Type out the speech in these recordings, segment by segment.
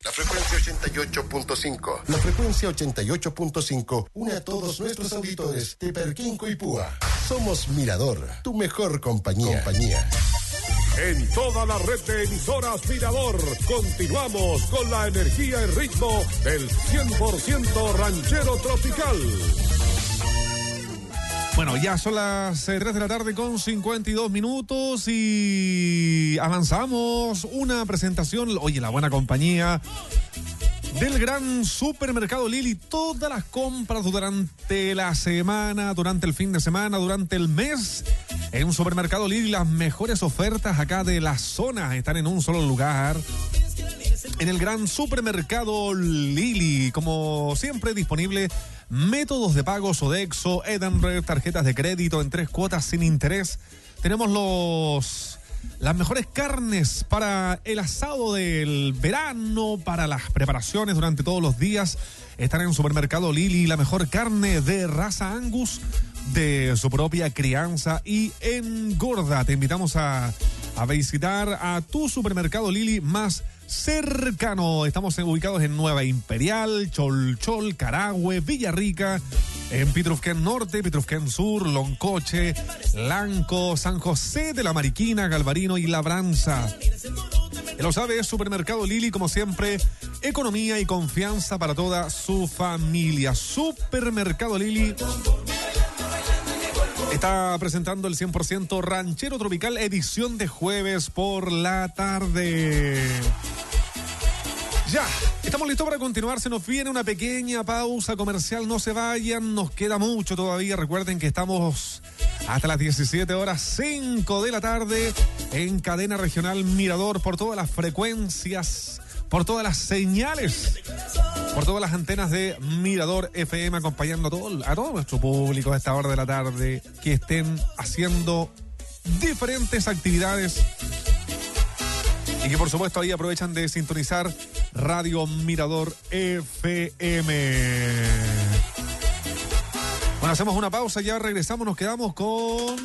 La frecuencia 88.5. La frecuencia 88.5 une a todos nuestros auditores de Perquinco y Púa. Somos Mirador, tu mejor compañía. En toda la red de emisoras Mirador, continuamos con la energía y ritmo del 100% ranchero tropical. Bueno, ya son las 3 de la tarde con 52 minutos y avanzamos una presentación, oye, la buena compañía del gran supermercado Lili. Todas las compras durante la semana, durante el fin de semana, durante el mes, en supermercado Lili, las mejores ofertas acá de la zona están en un solo lugar. En el gran supermercado Lili, como siempre, disponible métodos de pago Sodexo, Edenred, tarjetas de crédito en 3 cuotas sin interés. Tenemos las mejores carnes para el asado del verano, para las preparaciones durante todos los días. Están en supermercado Lili, la mejor carne de raza Angus de su propia crianza y engorda. Te invitamos a visitar a tu supermercado Lili más cercano. Estamos ubicados en Nueva Imperial, Cholchol, Carahue, Villarrica, en Pitrufquén Norte, Pitrufquén Sur, Loncoche, Lanco, San José de la Mariquina, Galvarino y Labranza. Lo sabe, es supermercado Lili, como siempre, economía y confianza para toda su familia. Supermercado Lili está presentando el 100% ranchero tropical, edición de jueves por la tarde. Ya, estamos listos para continuar. Se nos viene una pequeña pausa comercial. No se vayan, nos queda mucho todavía. Recuerden que estamos hasta las 17:05 de la tarde en cadena regional Mirador, por todas las frecuencias, por todas las señales, por todas las antenas de Mirador FM, acompañando a todo nuestro público a esta hora de la tarde, que estén haciendo diferentes actividades y que por supuesto ahí aprovechan de sintonizar Radio Mirador FM. Bueno, hacemos una pausa, ya regresamos, nos quedamos con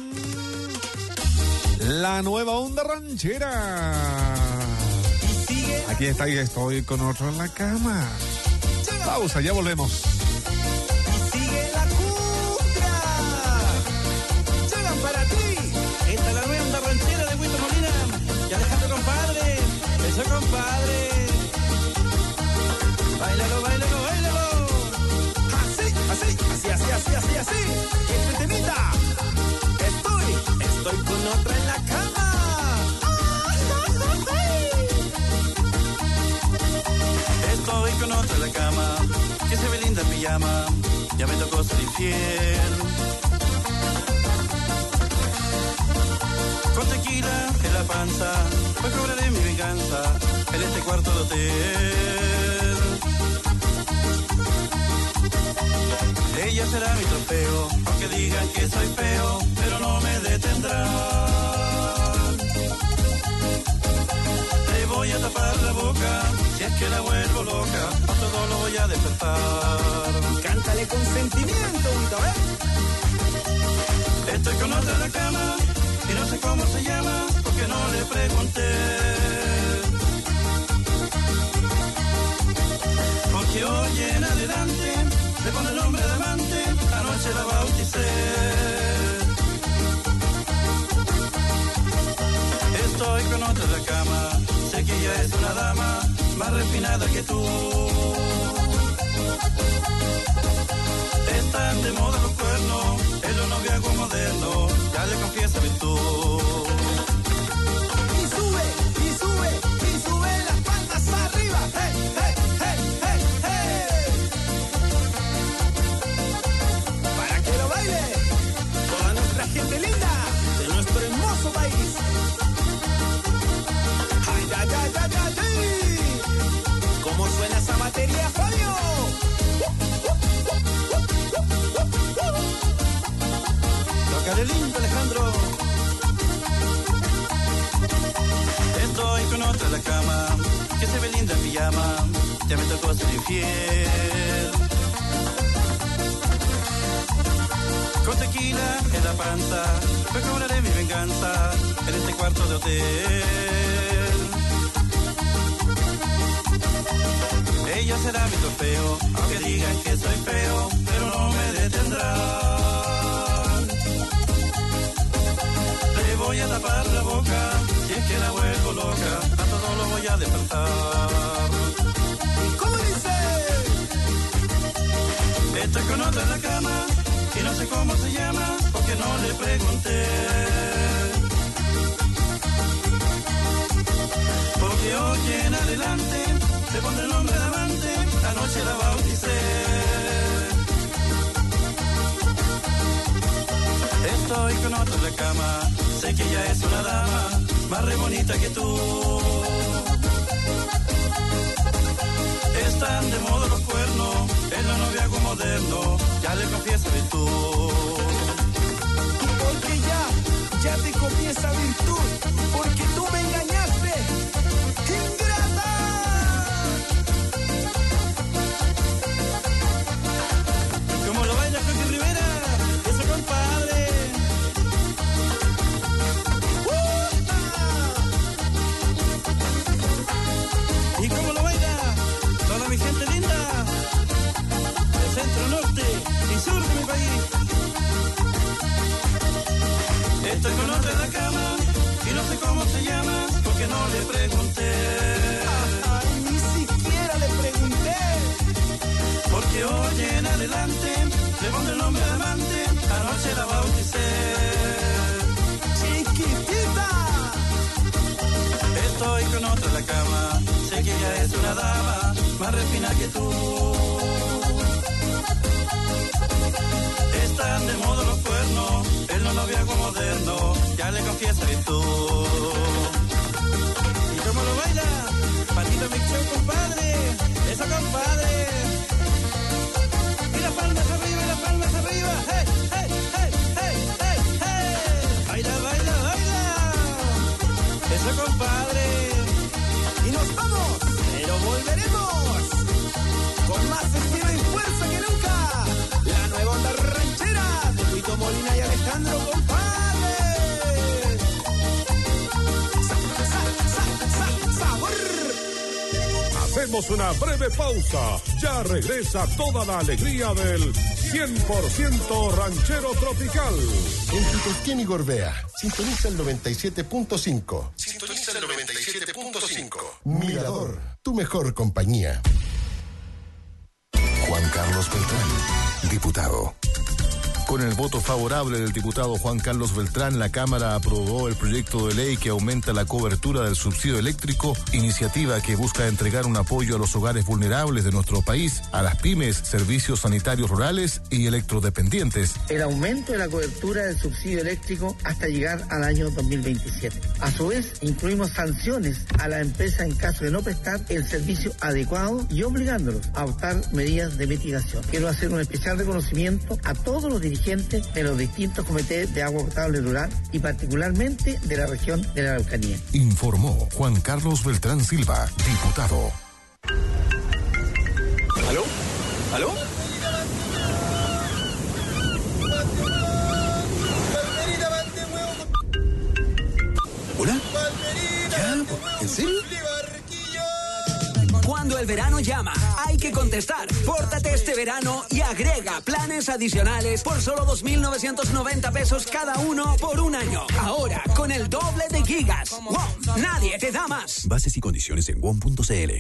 la nueva onda ranchera. Aquí está y estoy con otro en la cama. Pausa, ya volvemos. Sigue la cumbia. Llegan para ti. Esta es la nueva onda ranchera de Huito Molina y Alejandro, compadre. Eso, compadre. Báilalo, báilalo, báilalo. Así. Este temita. Estoy con otra en la cama. Estoy con otra en la cama, que se ve linda en pijama, ya me tocó ser infiel. Con tequila en la panza, pues cobraré mi venganza en este cuarto de hotel. Ella será mi trofeo, aunque digan que soy feo, pero no me detendrán. Te voy a tapar la boca, si es que la vuelvo loca, a todo lo voy a despertar. Cántale con sentimiento, ¿eh? Estoy con otra en la cama, y no sé cómo se llama, porque no le pregunté. Porque hoy en adelante, le pone el nombre de amante, anoche la bauticé. Estoy con otra en la cama, sé que ella es una dama más refinada que tú. Están de moda los cuernos, en los noviazgos modernos, ya le confiesa virtud. Y sube las patas arriba, hey, hey, hey, hey, hey. Para que lo baile toda nuestra gente linda de nuestro hermoso país. ¿Cómo suena esa batería, Fabio? Tócale lindo, Alejandro. Estoy con otra en la cama, que se ve linda en pijama, ya me tocó ser infiel. Con tequila en la panza, pues cobraré mi venganza en este cuarto de hotel. ella será mi trofeo, aunque digan que soy feo, pero no me detendrán. Le voy a tapar la boca, si es que la vuelvo loca, a todo lo voy a despertar. ¿Y cómo dice? Estoy con otra en la cama, y no sé cómo se llama, porque no le pregunté. Porque hoy en adelante le pondré el nombre de amante, anoche la bauticé. Estoy con otro en la cama, sé que ella es una dama, más re bonita que tú. Están de moda los cuernos, en la noviazgo moderno, ya le confieso virtud. Porque ya te copié esa virtud, porque tú me engañaste, ingrata. Como lo baila Coqui Rivera, ese compadre. Y como lo baila toda mi gente linda del centro, norte y sur de mi país. Estoy con otra en la cama y no sé cómo se llama porque no le pregunté. Ay, ni siquiera le pregunté. Porque hoy en adelante le pondré el nombre de amante, anoche la bauticé. Chiquitita. Estoy con otra en la cama, sé que ella es una dama, más refinada que tú. Están de moda los cuernos, el no noviazgo moderno, ya le confieso virtud. ¿Y cómo lo baila? Patito Mix Show, compadre, eso compadre. Y las palmas arriba, y las palmas arriba, hey, hey, hey, hey, hey, hey. Baila, baila, baila. Eso compadre. Y nos vamos, pero volveremos con más estilo y fuerza que nunca. La nueva onda ranchera de Luito Molina y Alejandro, compadre. Sabor. Hacemos una breve pausa. Ya regresa toda la alegría del 100% ranchero tropical. En Pitosquén y Gorbea, sintoniza el 97.5. Sintoniza el 97.5. Mirador, tu mejor compañía. Juan Carlos Beltrán, diputado. Con el voto favorable del diputado Juan Carlos Beltrán, la Cámara aprobó el proyecto de ley que aumenta la cobertura del subsidio eléctrico, iniciativa que busca entregar un apoyo a los hogares vulnerables de nuestro país, a las pymes, servicios sanitarios rurales y electrodependientes. El aumento de la cobertura del subsidio eléctrico hasta llegar al año 2027. A su vez, incluimos sanciones a la empresa en caso de no prestar el servicio adecuado y obligándolos a adoptar medidas de mitigación. Quiero hacer un especial reconocimiento a todos los dirigentes de los distintos comités de agua potable rural y particularmente de la región de la Araucanía. Informó Juan Carlos Beltrán Silva, diputado. ¿Aló? ¿Aló? ¿Hola? ¿Ya? ¿En serio? Cuando el verano llama, hay que contestar. Pórtate este verano y agrega planes adicionales por solo 2.990 pesos cada uno por un año. Ahora, con el doble de gigas. WOM, nadie te da más. Bases y condiciones en WOM.cl.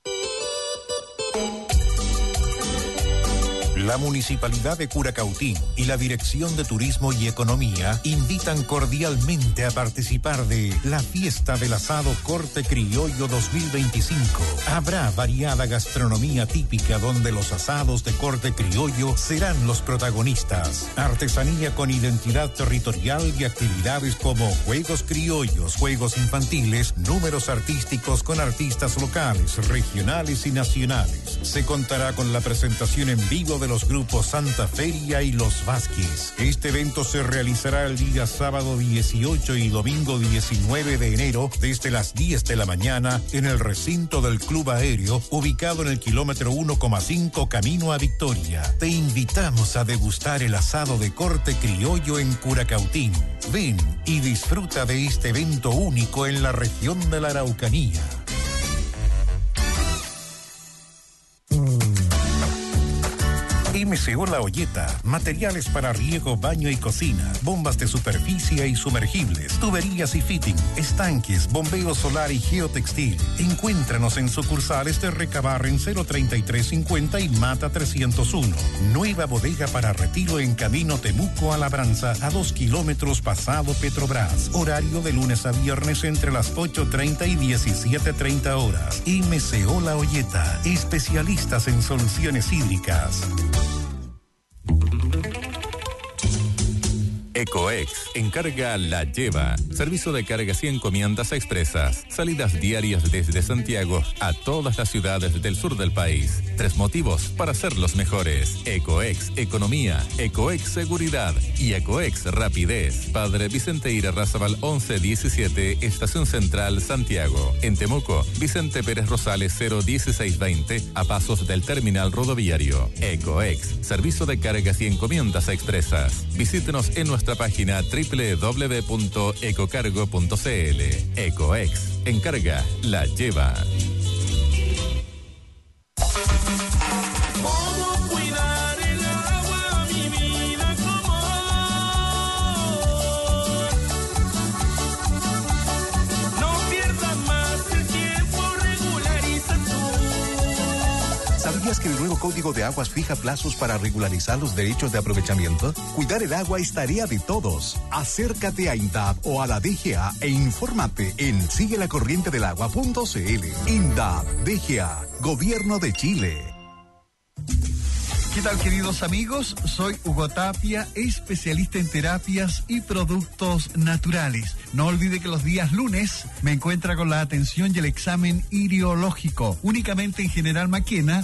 La Municipalidad de Curacautín y la Dirección de Turismo y Economía invitan cordialmente a participar de la Fiesta del Asado Corte Criollo 2025. Habrá variada gastronomía típica donde los asados de corte criollo serán los protagonistas. Artesanía con identidad territorial y actividades como juegos criollos, juegos infantiles, números artísticos con artistas locales, regionales y nacionales. Se contará con la presentación en vivo de los grupos Santa Feria y Los Vázquez. Este evento se realizará el día sábado 18 y domingo 19 de enero desde las 10 de la mañana en el recinto del Club Aéreo, ubicado en el kilómetro 1,5 camino a Victoria. Te invitamos a degustar el asado de corte criollo en Curacautín. Ven y disfruta de este evento único en la región de la Araucanía. Y MCO La Olleta, materiales para riego, baño y cocina, bombas de superficie y sumergibles, tuberías y fitting, estanques, bombeo solar y geotextil. Encuéntranos en sucursales de Recabarren 03350 y Mata 301. Nueva bodega para retiro en camino Temuco a Labranza, a 2 kilómetros pasado Petrobras. Horario de lunes a viernes entre las 8:30 y 17:30 horas. MCO La Olleta, especialistas en soluciones hídricas. Ecoex, encarga La Lleva, servicio de cargas y encomiendas expresas, salidas diarias desde Santiago a todas las ciudades del sur del país. 3 motivos para ser los mejores: Ecoex Economía, Ecoex Seguridad y Ecoex Rapidez. Padre Vicente Irarrázaval 1117, Estación Central, Santiago. En Temuco, Vicente Pérez Rosales 01620, a pasos del terminal rodoviario. Ecoex, servicio de cargas y encomiendas expresas. Visítenos en nuestra página www.ecocargo.cl. Ecoex, encarga La Lleva. ¿Cómo cuidar el agua, mi vida, cómo? No pierdas más el tiempo, regulariza tú. ¿Sabías que el nuevo Código de Aguas fija plazos para regularizar los derechos de aprovechamiento? Cuidar el agua es tarea de todos. Acércate a INDAP o a la DGA e infórmate en siguelacorrientedelagua.cl. INDAP, DGA, Gobierno de Chile. ¿Qué tal, queridos amigos? Soy Hugo Tapia, especialista en terapias y productos naturales. No olvide que los días lunes me encuentra con la atención y el examen iriológico, únicamente en General Maquena,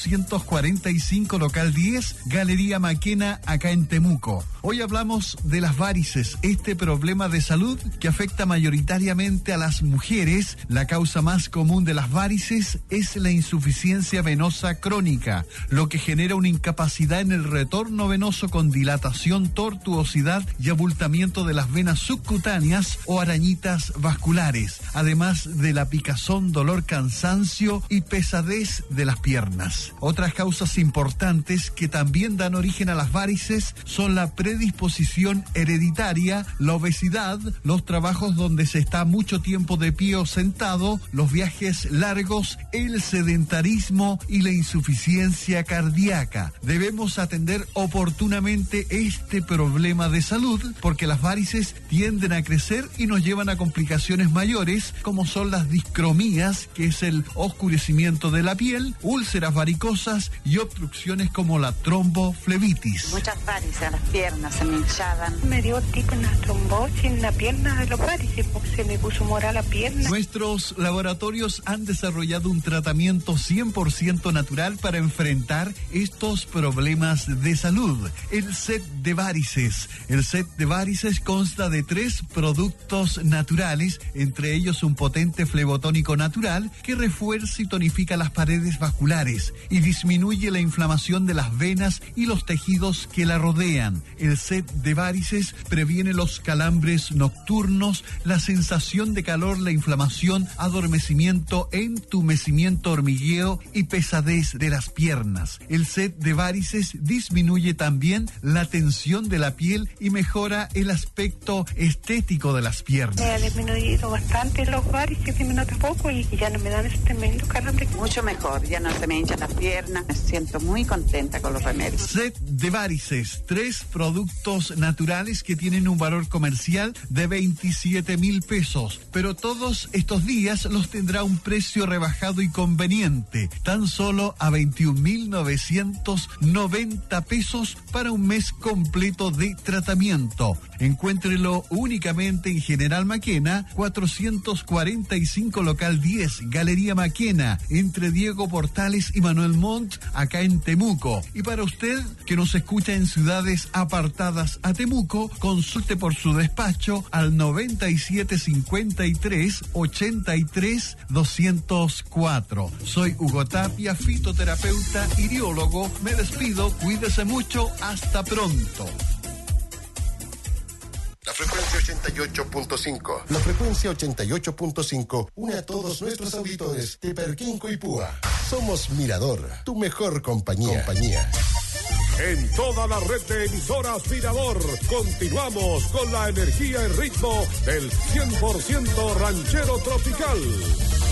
445, local 10, Galería Maquena, acá en Temuco. Hoy hablamos de las varices, este problema de salud que afecta mayoritariamente a las mujeres. La causa más común de las varices es la insuficiencia venosa crónica, lo que genera una incapacidad en el retorno venoso con dilatación, tortuosidad y abultamiento de las venas subcutáneas o arañitas vasculares, además de la picazón, dolor, cansancio y pesadez de las piernas. Otras causas importantes que también dan origen a las varices son la predisposición hereditaria, la obesidad, los trabajos donde se está mucho tiempo de pie o sentado, los viajes largos, el sedentarismo y la insuficiencia cardíaca. Debemos atender oportunamente este problema de salud porque las varices tienden a crecer y nos llevan a complicaciones mayores como son las discromías, que es el oscurecimiento de la piel, úlceras varicosas y obstrucciones como la tromboflebitis. Muchas varices a las piernas, se me hinchaban. Me dio tipo una trombosis en la pierna de los varices, se me puso morada la pierna. Nuestros laboratorios han desarrollado un tratamiento 100% natural para enfrentar estos problemas de salud. El set de varices. El set de varices consta de 3 productos naturales, entre ellos un potente flebotónico natural que refuerza y tonifica las paredes vasculares y disminuye la inflamación de las venas y los tejidos que la rodean. El set de varices previene los calambres nocturnos, la sensación de calor, la inflamación, adormecimiento, entumecimiento, hormigueo y pesadez de las piernas. El set de varices disminuye también la tensión de la piel y mejora el aspecto estético de las piernas. Me ha disminuido bastante los varices, me nota poco y ya no me dan ese tremendo calambre. Mucho mejor, ya no se me hinchan las piernas, me siento muy contenta con los remedios. Set de varices, 3 productos naturales que tienen un valor comercial de 27,000 pesos, pero todos estos días los tendrá a un precio rebajado y conveniente, tan solo a 21,990 pesos para un mes completo de tratamiento. Encuéntrelo únicamente en General Maquena, 445, local 10, Galería Maquena, entre Diego Portales y Manuel Montt, acá en Temuco. Y para usted que nos escucha en ciudades apartadas a Temuco, consulte por su despacho al 9753 83 204. Soy Hugo Tapia, fitoterapeuta, iriólogo. Me despido, cuídese mucho, hasta pronto. La frecuencia 88.5. La frecuencia 88.5 une a todos nuestros auditores de Perquén, Coipúa. Somos Mirador, tu mejor compañía. En toda la red de emisoras Mirador, continuamos con la energía y ritmo del 100% ranchero tropical.